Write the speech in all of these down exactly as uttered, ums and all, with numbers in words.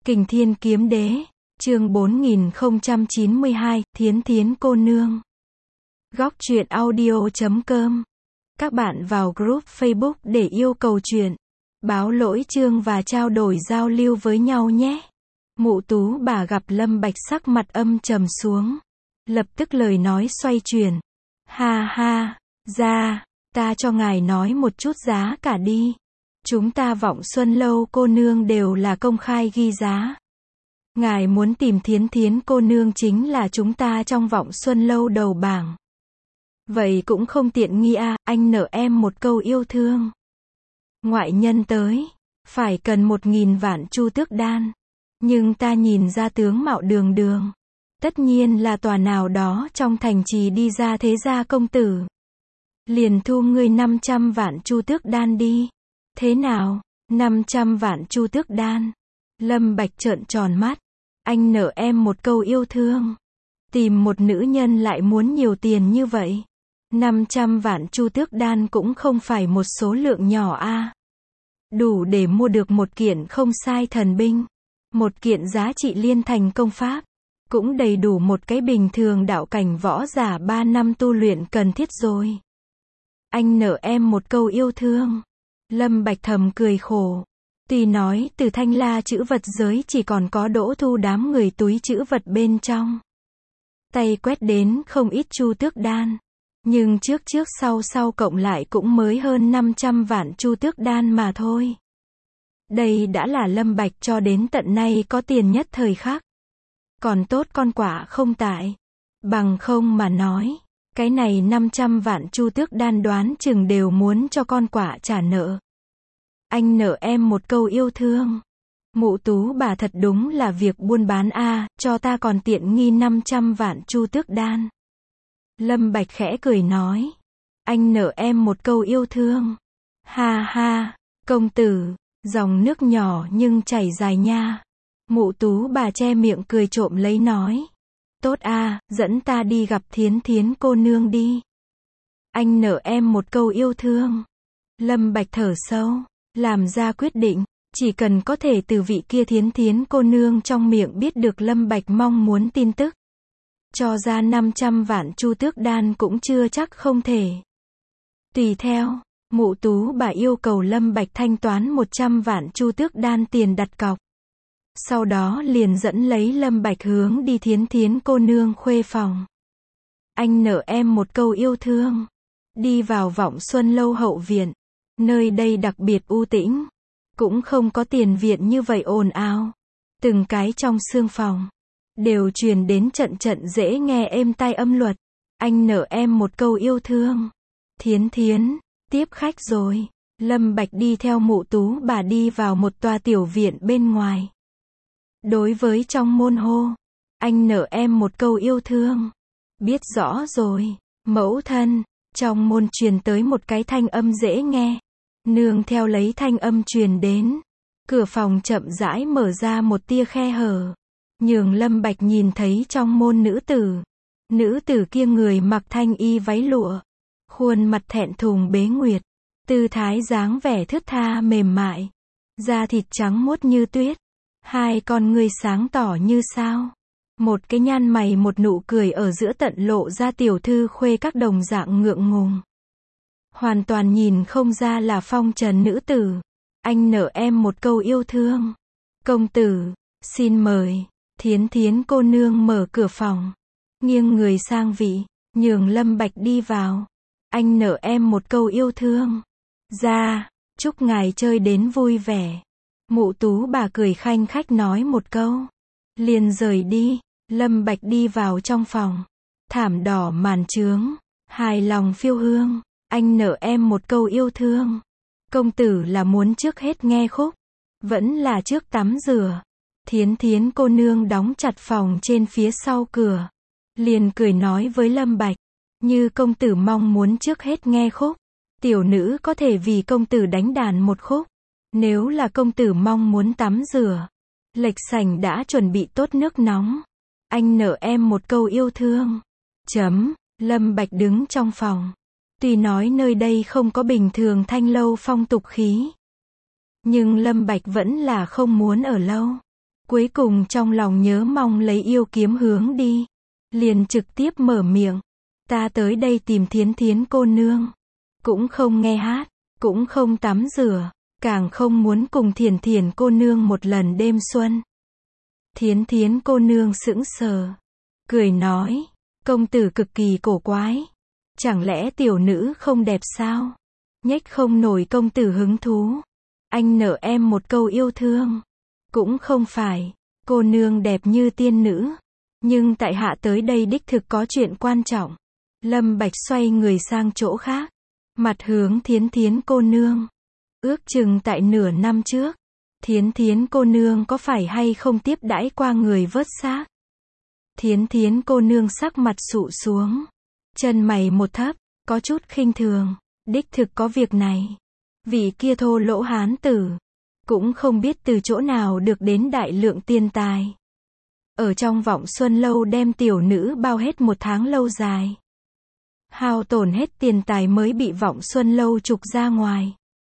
Kình Thiên Kiếm Đế, chương bốn nghìn không trăm chín mươi hai, Thiến Thiến cô nương. Góc truyện audio chấm com. Các bạn vào group Facebook để yêu cầu truyện, báo lỗi chương và trao đổi giao lưu với nhau nhé. Mụ Tú bà gặp Lâm Bạch sắc mặt âm trầm xuống, lập tức lời nói xoay chuyển. Ha ha, ra, ta cho ngài nói một chút giá cả đi. Chúng ta Vọng Xuân Lâu cô nương đều là công khai ghi giá. Ngài muốn tìm Thiến Thiến cô nương chính là chúng ta trong Vọng Xuân Lâu đầu bảng. Vậy cũng không tiện nghi à, anh nợ em một câu yêu thương. Ngoại nhân tới, phải cần một nghìn vạn chu tước đan. Nhưng ta nhìn ra tướng mạo đường đường. Tất nhiên là tòa nào đó trong thành trì đi ra thế gia công tử. Liền thu ngươi năm trăm vạn chu tước đan đi. Thế nào, năm trăm vạn chu tước đan. Lâm Bạch trợn tròn mắt. Anh nợ em một câu yêu thương. Tìm một nữ nhân lại muốn nhiều tiền như vậy. năm trăm vạn chu tước đan cũng không phải một số lượng nhỏ a. Đủ để mua được một kiện không sai thần binh. Một kiện giá trị liên thành công pháp. Cũng đầy đủ một cái bình thường đạo cảnh võ giả ba năm tu luyện cần thiết rồi. Anh nợ em một câu yêu thương. Lâm Bạch thầm cười khổ. Tuy nói từ thanh la chữ vật giới chỉ còn có Đỗ Thu đám người túi chữ vật bên trong. Tay quét đến không ít chu tước đan. Nhưng trước trước sau sau cộng lại cũng mới hơn năm trăm vạn chu tước đan mà thôi. Đây đã là Lâm Bạch cho đến tận nay có tiền nhất thời khắc. Còn tốt con quả không tại. Bằng không mà nói, cái này năm trăm vạn chu tước đan đoán chừng đều muốn cho con quả trả nợ. Anh nợ em một câu yêu thương. Mụ Tú bà thật đúng là việc buôn bán a, à, cho ta còn tiện nghi năm trăm vạn chu tước đan. Lâm Bạch khẽ cười nói. Anh nợ em một câu yêu thương. Ha ha, công tử, dòng nước nhỏ nhưng chảy dài nha. Mụ Tú bà che miệng cười trộm lấy nói. Tốt a, à, dẫn ta đi gặp Thiến Thiến cô nương đi. Anh nợ em một câu yêu thương. Lâm Bạch thở sâu, làm ra quyết định, chỉ cần có thể từ vị kia Thiến Thiến cô nương trong miệng biết được Lâm Bạch mong muốn tin tức. Cho ra năm trăm vạn chu tước đan cũng chưa chắc không thể. Tùy theo, mụ Tú bà yêu cầu Lâm Bạch thanh toán một trăm vạn chu tước đan tiền đặt cọc. Sau đó liền dẫn lấy Lâm Bạch hướng đi Thiến Thiến cô nương khuê phòng. Anh nợ em một câu yêu thương. Đi vào Vọng Xuân Lâu hậu viện. Nơi đây đặc biệt u tĩnh. Cũng không có tiền viện như vậy ồn ào. Từng cái trong xương phòng đều truyền đến trận trận dễ nghe êm tai âm luật. Anh nợ em một câu yêu thương. Thiến Thiến, tiếp khách rồi. Lâm Bạch đi theo mụ Tú bà đi vào một tòa tiểu viện bên ngoài. Đối với trong môn hô. Anh nợ em một câu yêu thương. Biết rõ rồi, mẫu thân. Trong môn truyền tới một cái thanh âm dễ nghe. Nương theo lấy thanh âm truyền đến. Cửa phòng chậm rãi mở ra một tia khe hở. Nhường Lâm Bạch nhìn thấy trong môn nữ tử. Nữ tử kia người mặc thanh y váy lụa. Khuôn mặt thẹn thùng bế nguyệt. Tư thái dáng vẻ thướt tha mềm mại. Da thịt trắng muốt như tuyết. Hai con ngươi sáng tỏ như sao. Một cái nhăn mày một nụ cười ở giữa tận lộ ra tiểu thư khuê các đồng dạng ngượng ngùng. Hoàn toàn nhìn không ra là phong trần nữ tử. Anh nợ em một câu yêu thương. Công tử, xin mời. Thiến Thiến cô nương mở cửa phòng. Nghiêng người sang vị, nhường Lâm Bạch đi vào. Anh nợ em một câu yêu thương. Ra, chúc ngài chơi đến vui vẻ. Mụ Tú bà cười khanh khách nói một câu. Liền rời đi. Lâm Bạch đi vào trong phòng. Thảm đỏ màn trướng. Hài lòng phiêu hương. Anh nợ em một câu yêu thương. Công tử là muốn trước hết nghe khúc. Vẫn là trước tắm rửa. Thiến Thiến cô nương đóng chặt phòng trên phía sau cửa. Liền cười nói với Lâm Bạch. Như công tử mong muốn trước hết nghe khúc. Tiểu nữ có thể vì công tử đánh đàn một khúc. Nếu là công tử mong muốn tắm rửa. Lệch sảnh đã chuẩn bị tốt nước nóng. Anh nợ em một câu yêu thương. Chấm, Lâm Bạch đứng trong phòng. Tuy nói nơi đây không có bình thường thanh lâu phong tục khí. Nhưng Lâm Bạch vẫn là không muốn ở lâu. Cuối cùng trong lòng nhớ mong lấy yêu kiếm hướng đi. Liền trực tiếp mở miệng. Ta tới đây tìm Thiến Thiến cô nương. Cũng không nghe hát, cũng không tắm rửa, càng không muốn cùng Thiền Thiền cô nương một lần đêm xuân. Thiến Thiến cô nương sững sờ, cười nói, công tử cực kỳ cổ quái. Chẳng lẽ tiểu nữ không đẹp sao? Nhách không nổi công tử hứng thú. Anh nợ em một câu yêu thương. Cũng không phải, cô nương đẹp như tiên nữ. Nhưng tại hạ tới đây đích thực có chuyện quan trọng. Lâm Bạch xoay người sang chỗ khác. Mặt hướng Thiến Thiến cô nương. Ước chừng tại nửa năm trước. Thiến Thiến cô nương có phải hay không tiếp đãi qua người vớt xác? Thiến Thiến cô nương sắc mặt sụ xuống. Chân mày một thấp, có chút khinh thường. Đích thực có việc này. Vị kia thô lỗ hán tử. Cũng không biết từ chỗ nào được đến đại lượng tiền tài. Ở trong Vọng Xuân Lâu đem tiểu nữ bao hết một tháng lâu dài. Hao tổn hết tiền tài mới bị Vọng Xuân Lâu trục ra ngoài.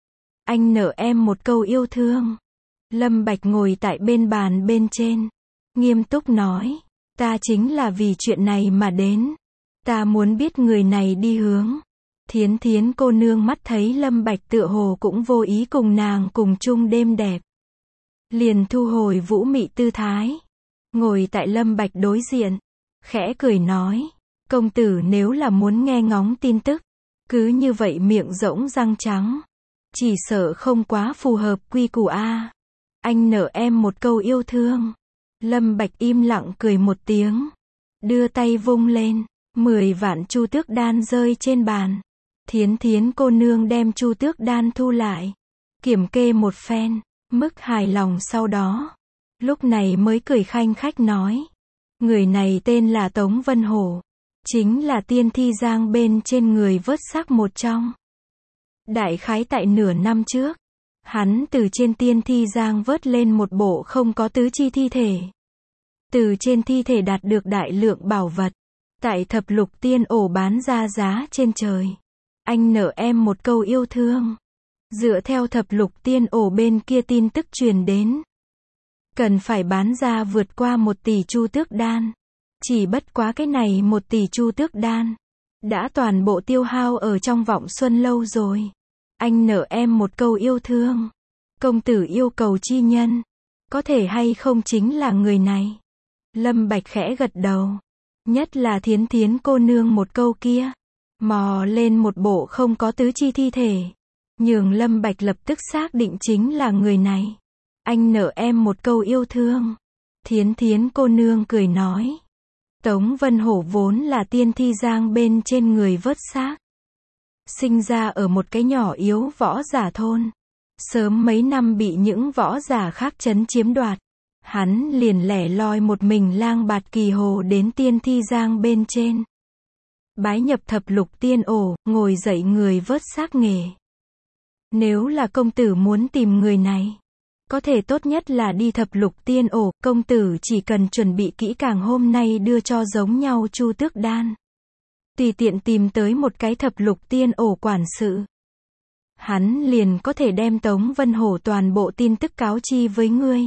Anh nợ em một câu yêu thương. Lâm Bạch ngồi tại bên bàn bên trên. Nghiêm túc nói. Ta chính là vì chuyện này mà đến. Ta muốn biết người này đi hướng. Thiến Thiến cô nương mắt thấy Lâm Bạch tựa hồ cũng vô ý cùng nàng cùng chung đêm đẹp. Liền thu hồi vũ mị tư thái. Ngồi tại Lâm Bạch đối diện. Khẽ cười nói. Công tử nếu là muốn nghe ngóng tin tức. Cứ như vậy miệng rỗng răng trắng. Chỉ sợ không quá phù hợp quy củ a. Anh nợ em một câu yêu thương. Lâm Bạch im lặng cười một tiếng. Đưa tay vung lên. Mười vạn chu tước đan rơi trên bàn. Thiến Thiến cô nương đem chu tước đan thu lại. Kiểm kê một phen. Mức hài lòng sau đó. Lúc này mới cười khanh khách nói. Người này tên là Tống Vân Hổ. Chính là tiên thi giang bên trên người vớt xác một trong. Đại khái tại nửa năm trước. Hắn từ trên tiên thi giang vớt lên một bộ không có tứ chi thi thể. Từ trên thi thể đạt được đại lượng bảo vật. Tại thập lục tiên ổ bán ra giá trên trời. Anh nợ em một câu yêu thương. Dựa theo thập lục tiên ổ bên kia tin tức truyền đến. Cần phải bán ra vượt qua một tỷ chu tước đan. Chỉ bất quá cái này một tỷ chu tước đan. Đã toàn bộ tiêu hao ở trong Vọng Xuân Lâu rồi. Anh nợ em một câu yêu thương. Công tử yêu cầu chi nhân. Có thể hay không chính là người này. Lâm Bạch khẽ gật đầu. Nhất là Thiến Thiến cô nương một câu kia. Mò lên một bộ không có tứ chi thi thể. Nhường Lâm Bạch lập tức xác định chính là người này. Anh nợ em một câu yêu thương. Thiến Thiến cô nương cười nói. Tống Vân Hổ vốn là tiên thi giang bên trên người vớt xác. Sinh ra ở một cái nhỏ yếu võ giả thôn. Sớm mấy năm bị những võ giả khác trấn chiếm đoạt. Hắn liền lẻ loi một mình lang bạt kỳ hồ đến tiên thi giang bên trên. Bái nhập thập lục tiên ổ, ngồi dậy người vớt xác nghề. Nếu là công tử muốn tìm người này, có thể tốt nhất là đi thập lục tiên ổ, công tử chỉ cần chuẩn bị kỹ càng hôm nay đưa cho giống nhau chu tước đan. Tùy tiện tìm tới một cái thập lục tiên ổ quản sự. Hắn liền có thể đem Tống Vân Hổ toàn bộ tin tức cáo chi với ngươi.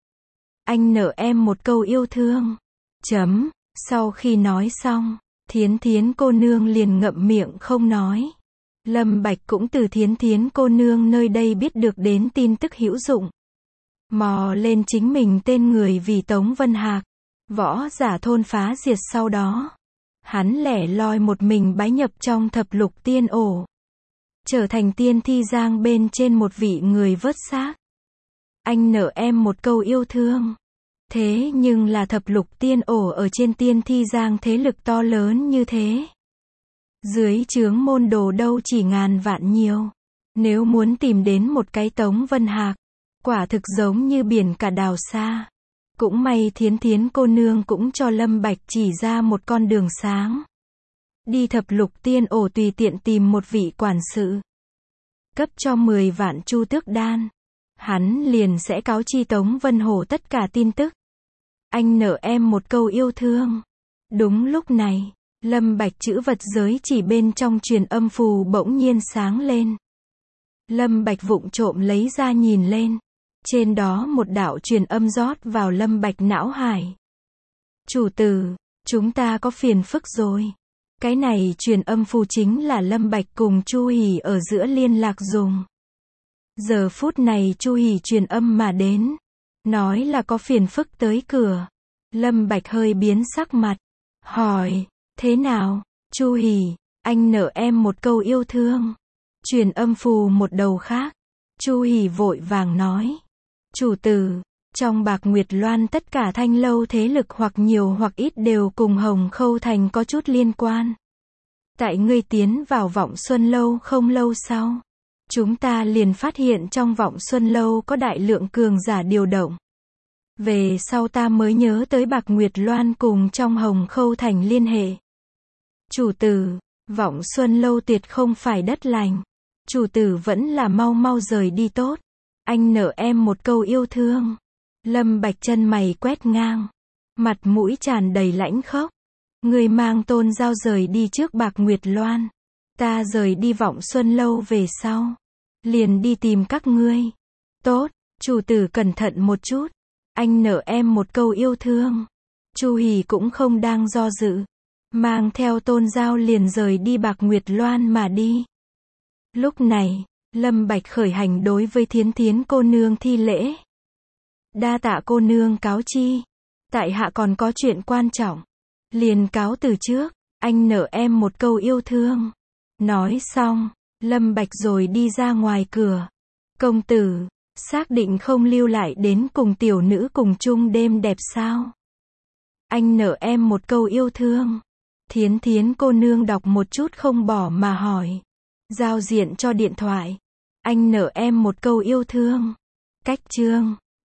Anh nợ em một câu yêu thương. Chấm, sau khi nói xong, Thiến Thiến cô nương liền ngậm miệng không nói. Lâm Bạch cũng từ Thiến Thiến cô nương nơi đây biết được đến tin tức hữu dụng. Mò lên chính mình tên người vì Tống Vân Hạc. Võ giả thôn phá diệt sau đó. Hắn lẻ loi một mình bái nhập trong thập lục tiên ổ. Trở thành tiên thi giang bên trên một vị người vớt xác. Anh nợ em một câu yêu thương. Thế nhưng là thập lục tiên ổ ở trên tiên thi giang thế lực to lớn như thế. Dưới trướng môn đồ đâu chỉ ngàn vạn nhiều. Nếu muốn tìm đến một cái Tống Vân Hạc, quả thực giống như biển cả đào xa. Cũng may Thiến Thiến cô nương cũng cho Lâm Bạch chỉ ra một con đường sáng. Đi thập lục tiên ổ tùy tiện tìm một vị quản sự. Cấp cho mười vạn chu tước đan. Hắn liền sẽ cáo chi Tống Vân Hổ tất cả tin tức. Anh nợ em một câu yêu thương. Đúng lúc này, Lâm Bạch chữ vật giới chỉ bên trong truyền âm phù bỗng nhiên sáng lên. Lâm Bạch vụng trộm lấy ra nhìn lên. Trên đó một đạo truyền âm rót vào Lâm Bạch não hải. Chủ tử, chúng ta có phiền phức rồi. Cái này truyền âm phù chính là Lâm Bạch cùng Chu Hỉ ở giữa liên lạc dùng. Giờ phút này Chu Hỉ truyền âm mà đến. Nói là có phiền phức tới cửa. Lâm Bạch hơi biến sắc mặt. Hỏi, thế nào? Chu Hỉ, anh nợ em một câu yêu thương. Truyền âm phù một đầu khác. Chu Hỉ vội vàng nói. Chủ tử, trong Bạc Nguyệt Loan tất cả thanh lâu thế lực hoặc nhiều hoặc ít đều cùng Hồng Khâu Thành có chút liên quan. Tại ngươi tiến vào Vọng Xuân Lâu không lâu sau, chúng ta liền phát hiện trong Vọng Xuân Lâu có đại lượng cường giả điều động. Về sau ta mới nhớ tới Bạc Nguyệt Loan cùng trong Hồng Khâu Thành liên hệ. Chủ tử, Vọng Xuân Lâu tuyệt không phải đất lành. Chủ tử vẫn là mau mau rời đi tốt. Anh nợ em một câu yêu thương. Lâm Bạch chân mày quét ngang. Mặt mũi tràn đầy lãnh khốc. Người mang Tôn Giao rời đi trước Bạc Nguyệt Loan. Ta rời đi Vọng Xuân Lâu về sau. Liền đi tìm các ngươi. Tốt, chủ tử cẩn thận một chút. Anh nợ em một câu yêu thương. Chu Hỉ cũng không đang do dự. Mang theo Tôn Giao liền rời đi Bạc Nguyệt Loan mà đi. Lúc này, Lâm Bạch khởi hành đối với Thiến Thiến cô nương thi lễ. Đa tạ cô nương cáo chi. Tại hạ còn có chuyện quan trọng. Liền cáo từ trước, anh nợ em một câu yêu thương. Nói xong, Lâm Bạch rồi đi ra ngoài cửa. Công tử, xác định không lưu lại đến cùng tiểu nữ cùng chung đêm đẹp sao? Anh nợ em một câu yêu thương. Thiến Thiến cô nương đọc một chút không bỏ mà hỏi. Giao diện cho điện thoại. Anh nợ em một câu yêu thương. Cách chương